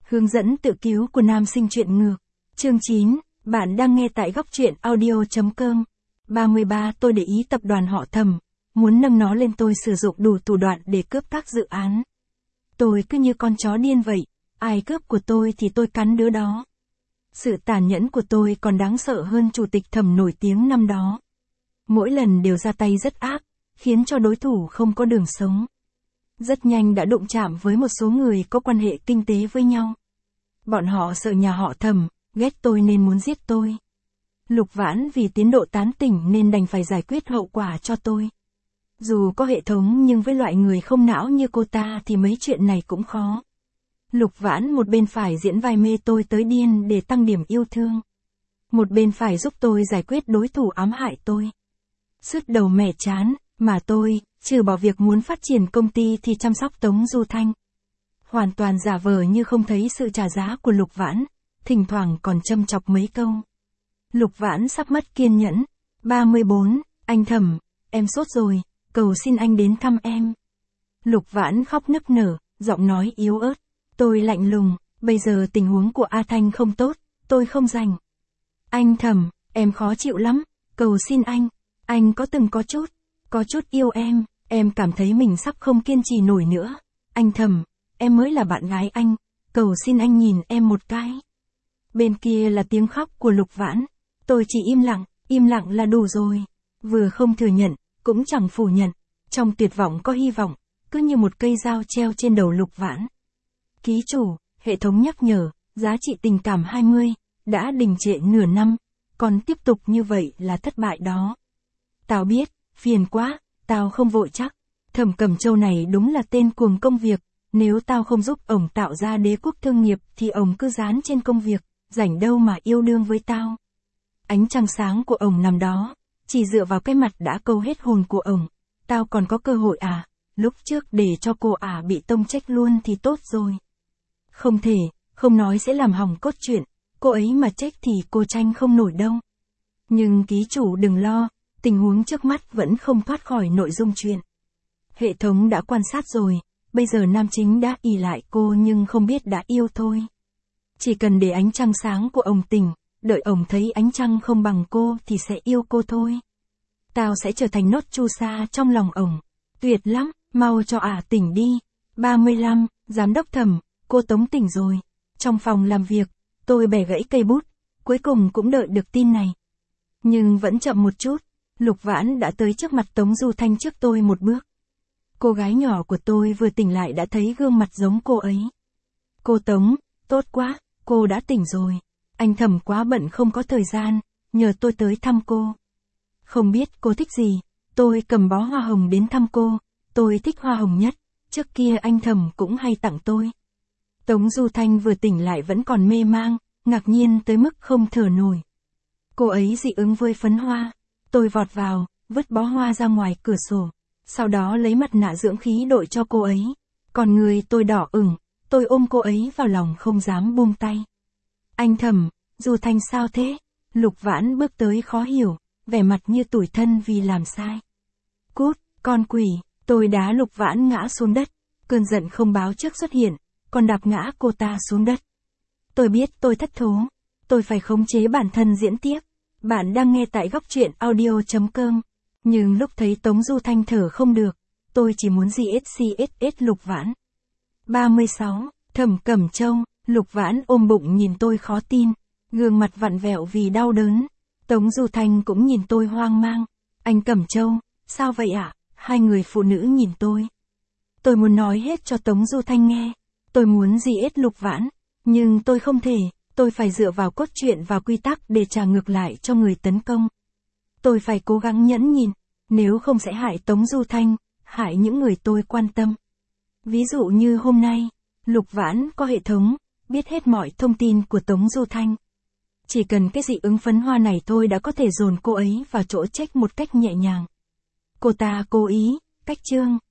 Hướng dẫn tự cứu của nam sinh truyện ngược. Chương 9, bạn đang nghe tại góc truyện audio.com. 33 Tôi để ý tập đoàn họ Thẩm, muốn nâng nó lên tôi sử dụng đủ thủ đoạn để cướp các dự án. Tôi cứ như con chó điên vậy, ai cướp của tôi thì tôi cắn đứa đó. Sự tàn nhẫn của tôi còn đáng sợ hơn chủ tịch Thẩm nổi tiếng năm đó. Mỗi lần đều ra tay rất ác, khiến cho đối thủ không có đường sống. Rất nhanh đã đụng chạm với một số người có quan hệ kinh tế với nhau. Bọn họ sợ nhà họ Thẩm, ghét tôi nên muốn giết tôi. Lục Vãn vì tiến độ tán tỉnh nên đành phải giải quyết hậu quả cho tôi. Dù có hệ thống nhưng với loại người không não như cô ta thì mấy chuyện này cũng khó. Lục Vãn một bên phải diễn vai mê tôi tới điên để tăng điểm yêu thương. Một bên phải giúp tôi giải quyết đối thủ ám hại tôi. Sứt đầu mẻ chán, mà tôi, trừ bỏ việc muốn phát triển công ty thì chăm sóc Tống Du Thanh. Hoàn toàn giả vờ như không thấy sự trả giá của Lục Vãn, thỉnh thoảng còn châm chọc mấy câu. Lục Vãn sắp mất kiên nhẫn. 34, anh Thẩm, em sốt rồi, cầu xin anh đến thăm em. Lục Vãn khóc nức nở, giọng nói yếu ớt. Tôi lạnh lùng, bây giờ tình huống của A Thanh không tốt, tôi không rảnh. Anh Thẩm, em khó chịu lắm, cầu xin anh có từng có chút yêu em cảm thấy mình sắp không kiên trì nổi nữa. Anh Thẩm, em mới là bạn gái anh, cầu xin anh nhìn em một cái. Bên kia là tiếng khóc của Lục Vãn, tôi chỉ im lặng là đủ rồi. Vừa không thừa nhận, cũng chẳng phủ nhận, trong tuyệt vọng có hy vọng, cứ như một cây dao treo trên đầu Lục Vãn. Ký chủ, hệ thống nhắc nhở, giá trị tình cảm 20, đã đình trệ nửa năm, còn tiếp tục như vậy là thất bại đó. Tao biết, phiền quá, tao không vội chắc. Thẩm Cẩm Châu này đúng là tên cuồng công việc, nếu tao không giúp ổng tạo ra đế quốc thương nghiệp thì ổng cứ dán trên công việc, rảnh đâu mà yêu đương với tao. Ánh trăng sáng của ổng nằm đó, chỉ dựa vào cái mặt đã câu hết hồn của ổng. Tao còn có cơ hội à, lúc trước để cho cô bị tông trách luôn thì tốt rồi. Không thể, không nói sẽ làm hỏng cốt truyện, cô ấy mà trách thì cô tranh không nổi đâu. Nhưng ký chủ đừng lo, tình huống trước mắt vẫn không thoát khỏi nội dung chuyện. Hệ thống đã quan sát rồi, bây giờ nam chính đã ỷ lại cô nhưng không biết đã yêu thôi. Chỉ cần để ánh trăng sáng của ổng tỉnh, đợi ổng thấy ánh trăng không bằng cô thì sẽ yêu cô thôi. Tao sẽ trở thành nốt chu sa trong lòng ổng. Tuyệt lắm, mau cho tỉnh đi. 35, giám đốc Thẩm, cô Tống tỉnh rồi. Trong phòng làm việc, tôi bẻ gãy cây bút, cuối cùng cũng đợi được tin này. Nhưng vẫn chậm một chút, Lục Vãn đã tới trước mặt Tống Du Thanh trước tôi một bước. Cô gái nhỏ của tôi vừa tỉnh lại đã thấy gương mặt giống cô ấy. Cô Tống, tốt quá, cô đã tỉnh rồi. Anh Thẩm quá bận không có thời gian, nhờ tôi tới thăm cô. Không biết cô thích gì, tôi cầm bó hoa hồng đến thăm cô, tôi thích hoa hồng nhất, trước kia anh Thẩm cũng hay tặng tôi. Tống Du Thanh vừa tỉnh lại vẫn còn mê mang, ngạc nhiên tới mức không thở nổi. Cô ấy dị ứng với phấn hoa, tôi vọt vào, vứt bó hoa ra ngoài cửa sổ, sau đó lấy mặt nạ dưỡng khí đội cho cô ấy. Còn người tôi đỏ ửng, tôi ôm cô ấy vào lòng không dám buông tay. Anh Thẩm, Du Thanh sao thế? Lục Vãn bước tới khó hiểu, vẻ mặt như tủi thân vì làm sai. Cút, con quỷ, tôi đá Lục Vãn ngã xuống đất, cơn giận không báo trước xuất hiện, còn đạp ngã cô ta xuống đất. Tôi biết tôi thất thố, tôi phải khống chế bản thân diễn tiếp. Bạn đang nghe tại góc truyện audio.com. Nhưng lúc thấy Tống Du Thanh thở không được, tôi chỉ muốn GSCSS Lục Vãn. 36, Thẩm Cẩm Châu, Lục Vãn ôm bụng nhìn tôi khó tin, gương mặt vặn vẹo vì đau đớn. Tống Du Thanh cũng nhìn tôi hoang mang. Anh Cẩm Châu, sao vậy ạ? Hai người phụ nữ nhìn tôi. Tôi muốn nói hết cho Tống Du Thanh nghe. Tôi muốn GS Lục Vãn, nhưng tôi không thể, tôi phải dựa vào cốt truyện và quy tắc để trả ngược lại cho người tấn công. Tôi phải cố gắng nhẫn nhịn, nếu không sẽ hại Tống Du Thanh, hại những người tôi quan tâm. Ví dụ như hôm nay, Lục Vãn có hệ thống, biết hết mọi thông tin của Tống Du Thanh. Chỉ cần cái dị ứng phấn hoa này thôi đã có thể dồn cô ấy vào chỗ trách một cách nhẹ nhàng. Cô ta cố ý, cách chương,